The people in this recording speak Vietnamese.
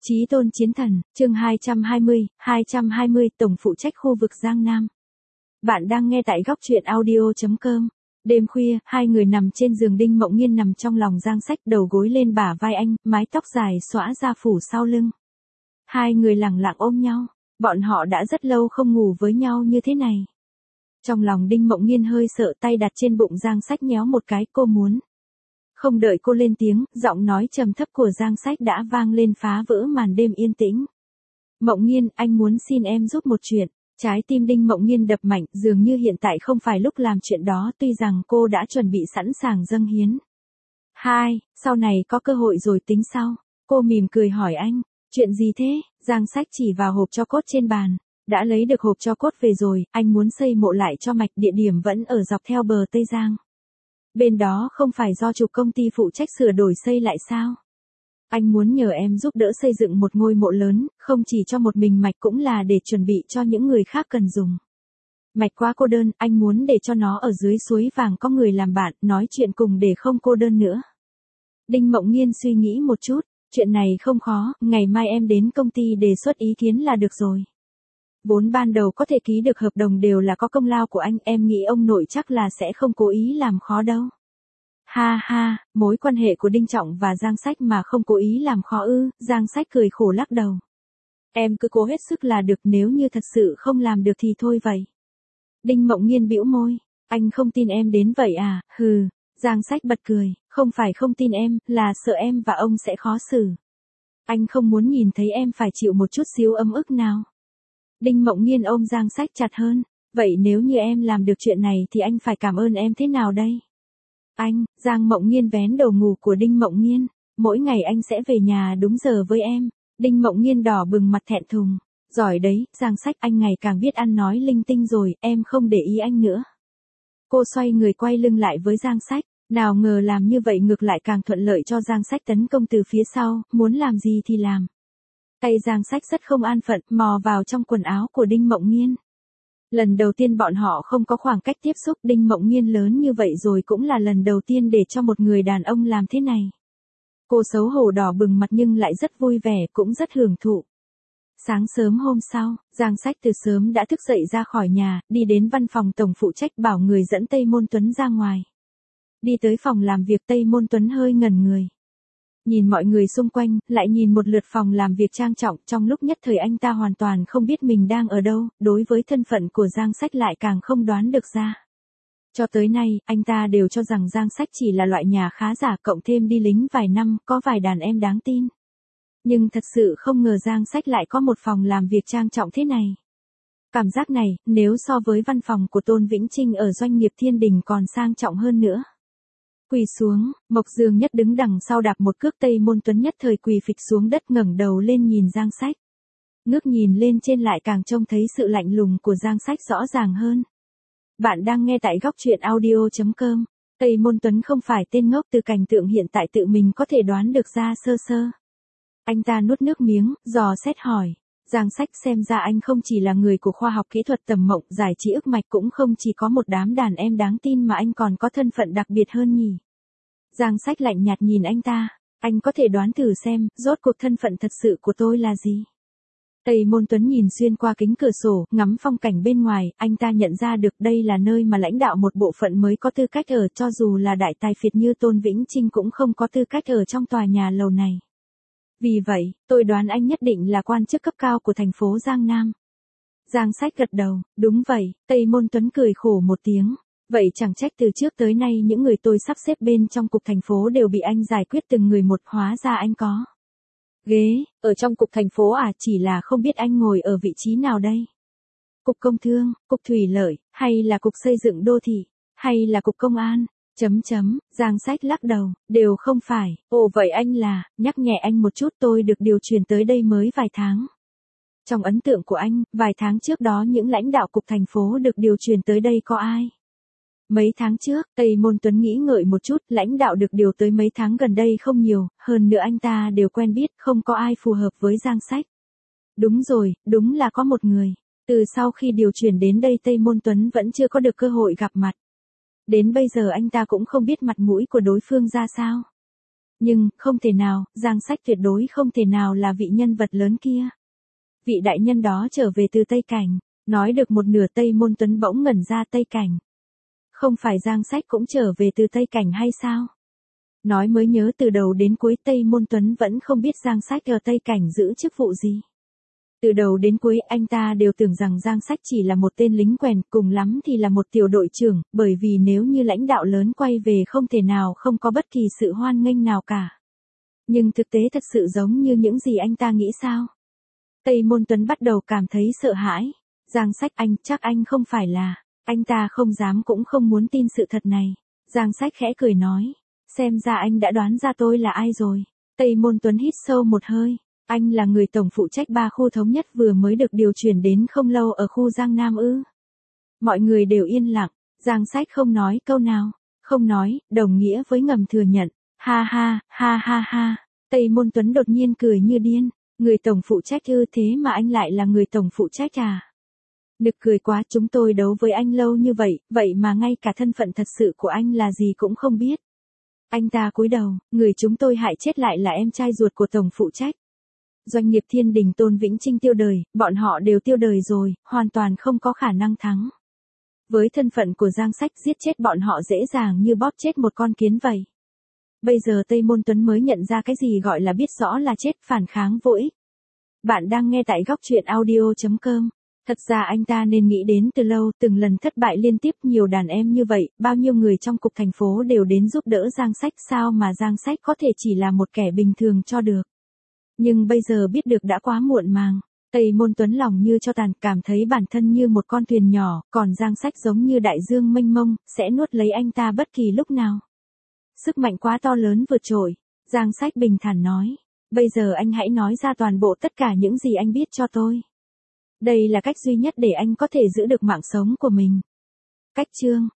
Chí tôn chiến thần, chương 220, tổng phụ trách khu vực Giang Nam. Bạn đang nghe tại góc truyện audio.com. Đêm khuya, hai người nằm trên giường, Đinh Mộng Nhiên nằm trong lòng Giang Sách, đầu gối lên bả vai anh, mái tóc dài xõa ra phủ sau lưng. Hai người lẳng lặng ôm nhau, bọn họ đã rất lâu không ngủ với nhau như thế này. Trong lòng Đinh Mộng Nhiên hơi sợ, tay đặt trên bụng Giang Sách nhéo một cái, cô muốn. Không đợi cô lên tiếng, giọng nói trầm thấp của Giang Sách đã vang lên phá vỡ màn đêm yên tĩnh. Mộng Nhiên, anh muốn xin em giúp một chuyện. Trái tim Đinh Mộng Nhiên đập mạnh, dường như hiện tại không phải lúc làm chuyện đó, tuy rằng cô đã chuẩn bị sẵn sàng dâng hiến. Sau này có cơ hội rồi tính sau. Cô mỉm cười hỏi anh, chuyện gì thế? Giang Sách chỉ vào hộp tro cốt trên bàn. Đã lấy được hộp tro cốt về rồi, anh muốn xây mộ lại cho Mạch, địa điểm vẫn ở dọc theo bờ Tây Giang. Bên đó không phải do chủ công ty phụ trách sửa đổi xây lại sao? Anh muốn nhờ em giúp đỡ xây dựng một ngôi mộ lớn, không chỉ cho một mình Mạch, cũng là để chuẩn bị cho những người khác cần dùng. Mạch quá cô đơn, anh muốn để cho nó ở dưới suối vàng có người làm bạn, nói chuyện cùng để không cô đơn nữa. Đinh Mộng Nhiên suy nghĩ một chút, chuyện này không khó, ngày mai em đến công ty đề xuất ý kiến là được rồi. Vốn ban đầu có thể ký được hợp đồng đều là có công lao của anh, em nghĩ ông nội chắc là sẽ không cố ý làm khó đâu. Mối quan hệ của Đinh Trọng và Giang Sách mà không cố ý làm khó ư? Giang Sách cười khổ lắc đầu. Em cứ cố hết sức là được, nếu như thật sự không làm được thì thôi vậy. Đinh Mộng Nhiên bĩu môi, anh không tin em đến vậy à? Hừ, Giang Sách bật cười, không phải không tin em, là sợ em và ông sẽ khó xử. Anh không muốn nhìn thấy em phải chịu một chút xíu ấm ức nào. Đinh Mộng Nhiên ôm Giang Sách chặt hơn, vậy nếu như em làm được chuyện này thì anh phải cảm ơn em thế nào đây? Anh, Giang Mộng Nhiên vén đầu ngủ của Đinh Mộng Nhiên, mỗi ngày anh sẽ về nhà đúng giờ với em. Đinh Mộng Nhiên đỏ bừng mặt thẹn thùng, giỏi đấy, Giang Sách, anh ngày càng biết ăn nói linh tinh rồi, em không để ý anh nữa. Cô xoay người quay lưng lại với Giang Sách, nào ngờ làm như vậy ngược lại càng thuận lợi cho Giang Sách tấn công từ phía sau, muốn làm gì thì làm. Tay Giang Sách rất không an phận, mò vào trong quần áo của Đinh Mộng Nhiên. Lần đầu tiên bọn họ không có khoảng cách tiếp xúc, Đinh Mộng Nhiên lớn như vậy rồi cũng là lần đầu tiên để cho một người đàn ông làm thế này. Cô xấu hổ đỏ bừng mặt nhưng lại rất vui vẻ, cũng rất hưởng thụ. Sáng sớm hôm sau, Giang Sách từ sớm đã thức dậy ra khỏi nhà, đi đến văn phòng tổng phụ trách, bảo người dẫn Tây Môn Tuấn ra ngoài. Đi tới phòng làm việc, Tây Môn Tuấn hơi ngẩn người. Nhìn mọi người xung quanh, lại nhìn một lượt phòng làm việc trang trọng, trong lúc nhất thời anh ta hoàn toàn không biết mình đang ở đâu, đối với thân phận của Giang Sách lại càng không đoán được ra. Cho tới nay, anh ta đều cho rằng Giang Sách chỉ là loại nhà khá giả, cộng thêm đi lính vài năm, có vài đàn em đáng tin. Nhưng thật sự không ngờ Giang Sách lại có một phòng làm việc trang trọng thế này. Cảm giác này, nếu so với văn phòng của Tôn Vĩnh Trinh ở doanh nghiệp Thiên Đình còn sang trọng hơn nữa. Quỳ xuống, Mộc Dương Nhất đứng đằng sau đạp một cước, Tây Môn Tuấn nhất thời quỳ phịch xuống đất, ngẩng đầu lên nhìn Giang Sách. Ngước nhìn lên trên lại càng trông thấy sự lạnh lùng của Giang Sách rõ ràng hơn. Bạn đang nghe tại góc truyện audio.com. Tây Môn Tuấn không phải tên ngốc, từ cảnh tượng hiện tại tự mình có thể đoán được ra sơ sơ. Anh ta nuốt nước miếng, dò xét hỏi. Giang Sách, xem ra anh không chỉ là người của khoa học kỹ thuật tầm mộng, giải trí ức mạch, cũng không chỉ có một đám đàn em đáng tin mà anh còn có thân phận đặc biệt hơn nhỉ. Giang Sách lạnh nhạt nhìn anh ta, anh có thể đoán thử xem, rốt cuộc thân phận thật sự của tôi là gì. Tây Môn Tuấn nhìn xuyên qua kính cửa sổ, ngắm phong cảnh bên ngoài, anh ta nhận ra được đây là nơi mà lãnh đạo một bộ phận mới có tư cách ở, cho dù là đại tài phiệt như Tôn Vĩnh Trinh cũng không có tư cách ở trong tòa nhà lầu này. Vì vậy, tôi đoán anh nhất định là quan chức cấp cao của thành phố Giang Nam. Giang Sách gật đầu, đúng vậy. Tây Môn Tuấn cười khổ một tiếng. Vậy chẳng trách từ trước tới nay những người tôi sắp xếp bên trong cục thành phố đều bị anh giải quyết từng người một, hóa ra anh có ghế ở trong cục thành phố à? Chỉ là không biết anh ngồi ở vị trí nào đây? Cục công thương, cục thủy lợi, hay là cục xây dựng đô thị, hay là cục công an? Giang Sách lắc đầu, đều không phải. Ồ, vậy anh là, nhắc nhẹ anh một chút, tôi được điều chuyển tới đây mới vài tháng. Trong ấn tượng của anh, vài tháng trước đó những lãnh đạo cục thành phố được điều chuyển tới đây có ai? Mấy tháng trước, Tây Môn Tuấn nghĩ ngợi một chút, lãnh đạo được điều tới mấy tháng gần đây không nhiều, hơn nữa anh ta đều quen biết, không có ai phù hợp với Giang Sách. Đúng rồi, đúng là có một người. Từ sau khi điều chuyển đến đây Tây Môn Tuấn vẫn chưa có được cơ hội gặp mặt. Đến bây giờ anh ta cũng không biết mặt mũi của đối phương ra sao. Nhưng, không thể nào, Giang Sách tuyệt đối không thể nào là vị nhân vật lớn kia. Vị đại nhân đó trở về từ Tây Cảnh, nói được một nửa Tây Môn Tuấn bỗng ngẩn ra Tây Cảnh. Không phải Giang Sách cũng trở về từ Tây Cảnh hay sao? Nói mới nhớ từ đầu đến cuối Tây Môn Tuấn vẫn không biết Giang Sách ở Tây Cảnh giữ chức vụ gì. Từ đầu đến cuối anh ta đều tưởng rằng Giang Sách chỉ là một tên lính quèn, cùng lắm thì là một tiểu đội trưởng, bởi vì nếu như lãnh đạo lớn quay về không thể nào không có bất kỳ sự hoan nghênh nào cả. Nhưng thực tế thật sự giống như những gì anh ta nghĩ sao? Tây Môn Tuấn bắt đầu cảm thấy sợ hãi. Giang Sách anh, chắc anh không phải là, anh ta không dám cũng không muốn tin sự thật này. Giang Sách khẽ cười nói, xem ra anh đã đoán ra tôi là ai rồi. Tây Môn Tuấn hít sâu một hơi. Anh là người tổng phụ trách 3 khu thống nhất vừa mới được điều chuyển đến không lâu ở khu Giang Nam ư? Mọi người đều yên lặng, Giang Sách không nói câu nào, không nói, đồng nghĩa với ngầm thừa nhận. Ha ha, ha ha ha, Tây Môn Tuấn đột nhiên cười như điên, người tổng phụ trách ư, thế mà anh lại là người tổng phụ trách à? Nực cười quá, chúng tôi đấu với anh lâu như vậy, vậy mà ngay cả thân phận thật sự của anh là gì cũng không biết. Anh ta cúi đầu, người chúng tôi hại chết lại là em trai ruột của tổng phụ trách. Doanh nghiệp Thiên Đình Tôn Vĩnh Trinh tiêu đời, bọn họ đều tiêu đời rồi, hoàn toàn không có khả năng thắng. Với thân phận của Giang Sách, giết chết bọn họ dễ dàng như bóp chết một con kiến vậy. Bây giờ Tây Môn Tuấn mới nhận ra cái gì gọi là biết rõ là chết, phản kháng vô ích. Bạn đang nghe tại góc truyện audio.com. Thật ra anh ta nên nghĩ đến từ lâu, từng lần thất bại liên tiếp nhiều đàn em như vậy, bao nhiêu người trong cục thành phố đều đến giúp đỡ Giang Sách, sao mà Giang Sách có thể chỉ là một kẻ bình thường cho được. Nhưng bây giờ biết được đã quá muộn màng. Tây Môn Tuấn lòng như cho tàn, cảm thấy bản thân như một con thuyền nhỏ, còn Giang Sách giống như đại dương mênh mông, sẽ nuốt lấy anh ta bất kỳ lúc nào. Sức mạnh quá to lớn vượt trội. Giang Sách bình thản nói, bây giờ anh hãy nói ra toàn bộ tất cả những gì anh biết cho tôi. Đây là cách duy nhất để anh có thể giữ được mạng sống của mình. Cách chương